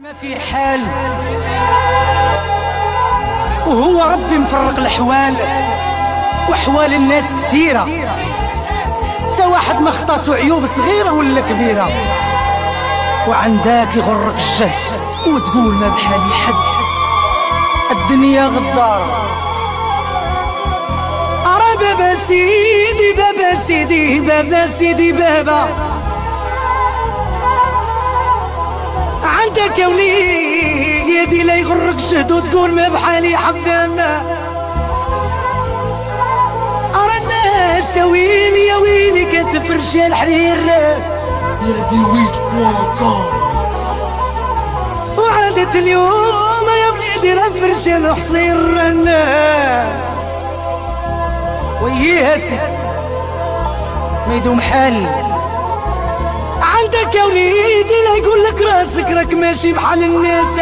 ما في حال وهو ربي مفرق الأحوال وأحوال الناس كثيرة، تا واحد ما خطاتو عيوب صغيرة ولا كبيرة، وعندك يغرك الجهل وتقول ما بحالي حد. الدنيا غدارة. أرى بابا سيدي بابا سيدي بابا سيدي بابا، عندك يا وليدي لا يغرك جهد وتقول ما بحالي حبانا. أرى الناس يا ويلي يا ويلي كتفرش الحرير يا دي ويك واكا، وعادت اليوم يا وليدي نفرش الحصير وياه سي ما يدوم حال. عندك يا وليدي لا يقول لك راسك راك ماشي بحال الناس،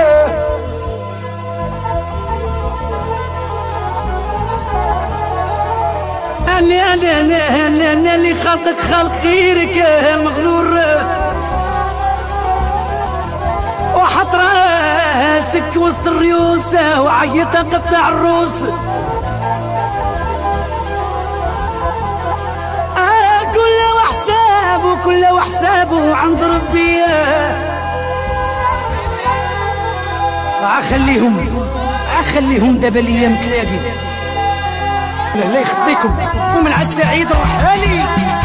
انا اللي خلقك خلق غيرك مغرور، وحط راسك وسط الريوس وعيط قطع الروس. كله وحسابه عند ربي، خليهم دابا الايام تلاقي لا يخطيكم ومن عاد سعيد روحاني.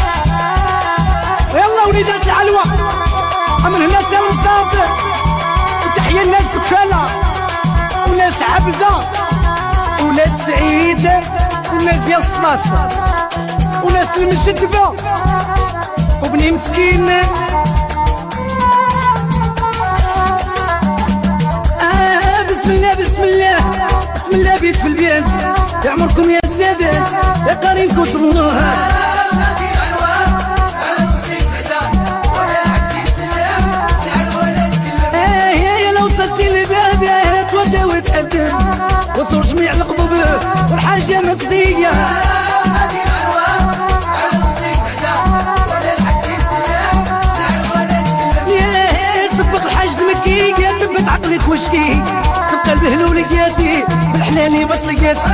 يلا وليدات العلوة من هنا تا المصاب، وتحيا الناس بكالة وناس عبدة وناس سعيدة وناس ديال الصلاة وناس المجدبة وبني مسكين. بسم الله بسم الله بسم الله بيت في البيت، يعمركم يا سادات يا قارين كتب الله. يا لو وصلتي لبابي تودى وتقدم وصور جميع القبوب والحاجة مقضية. تبت عقلك وشكي تبقى البهلولياتي بالحلالي بطلقاتي.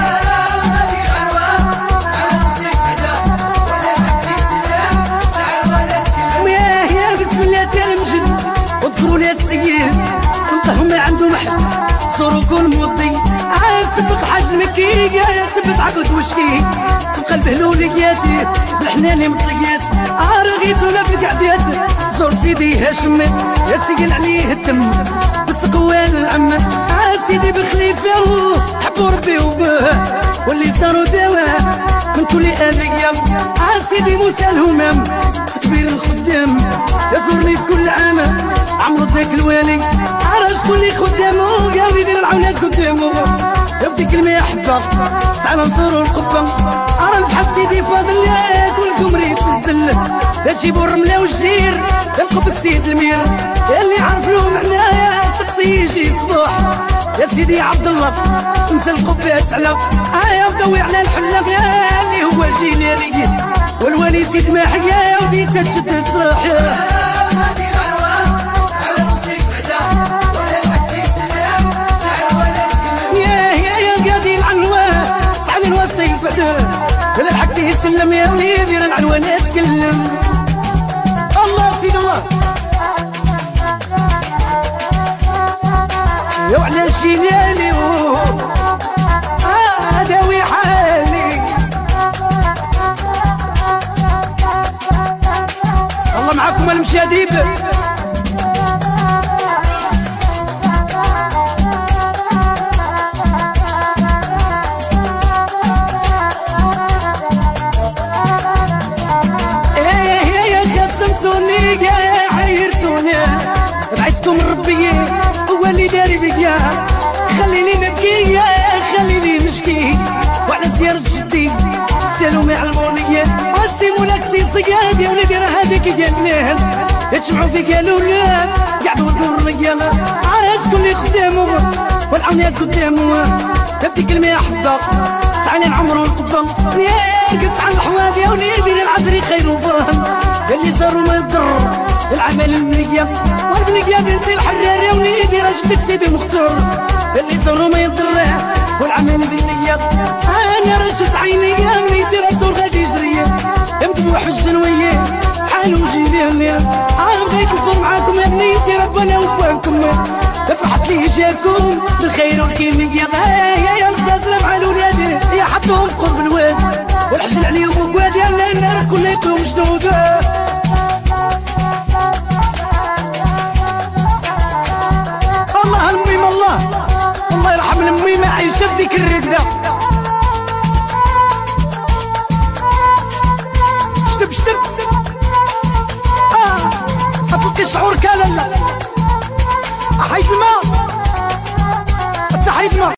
يا بسم الله تنمجد واذكروا لي السيد تلقاهم ما عندهم حد صوروا كون موطي. سبق حاج المكي تبت عقلك وشكي تبقى البهلولياتي بالحلالي مطلقاتي. رغيتونا في القعدات زور سيدي هاشم يا سيقل عليه الدم بالسقوان العمة. سيدي بالخليفة حبوا ربي وباه واللي صاروا دواء من كل أذية. سيدي موسى الهمام تكبير الخدام يزورني في كل عام عمرو ذاك الوالي. شكون اللي خدامه يا وليدي العونات قدامه يا بديك المحبة تعال نصوروا القبة. البحر سيدي فاضل كلكم ريت الزل جيبوا الرملة والجير القب السيد المير اللي عارف له معناها سقسي يجي الصباح. يا سيدي عبد الله نسى القبات على يا مضوي على الحلاق اللي هو جيلاني والوالي سيد ماحية يا ودي تتشد تراح. ولا الحق يسلم يا وليدي راه العنوان تكلم. الله سيد الله يا وعلى الجيلاني داوي حالي. الله معاكم المشاديب. بعتكم ربي هو اللي داري بيا، خليني نبكي خليني نشكي وعلى زيارة جدي سالوا يعلموني. سيموناكسي صياد يا وليدي راه هذيك جنان يتجمعوا في قالوا لا قعدوا يدوروا الرجاله. شكون اللي خدامو والعونات قدامو يا بديك المحبة تعالي نعمروا القبة. قلت على الحواد يا وليدي العذري خير وفهم اللي صاروا ما يضر العمل الملية والبلقيا بنتي الحرار يا وليدي جدك سيدي مختار اللي صاروا ما يضره والعمل بالنية. انا رشفت عيني يا ميتي راتور غادي يجري مذبوح في الجنوية حالو جيبيني. بغيت نصور معاكم يا بنيتي ربنا وفاكم فرحت لي جاكم بالخير والكيمياء. يا الغزاز مع الولادي يا حطوهم قرب الواد والحجل عليهم وقواد يا النار كل يقوم جدود. الله الميم الله يرحم الميم عايشة بديك الرقدة. شتب أبقي شعور كان لا حيد الماء التحيد ما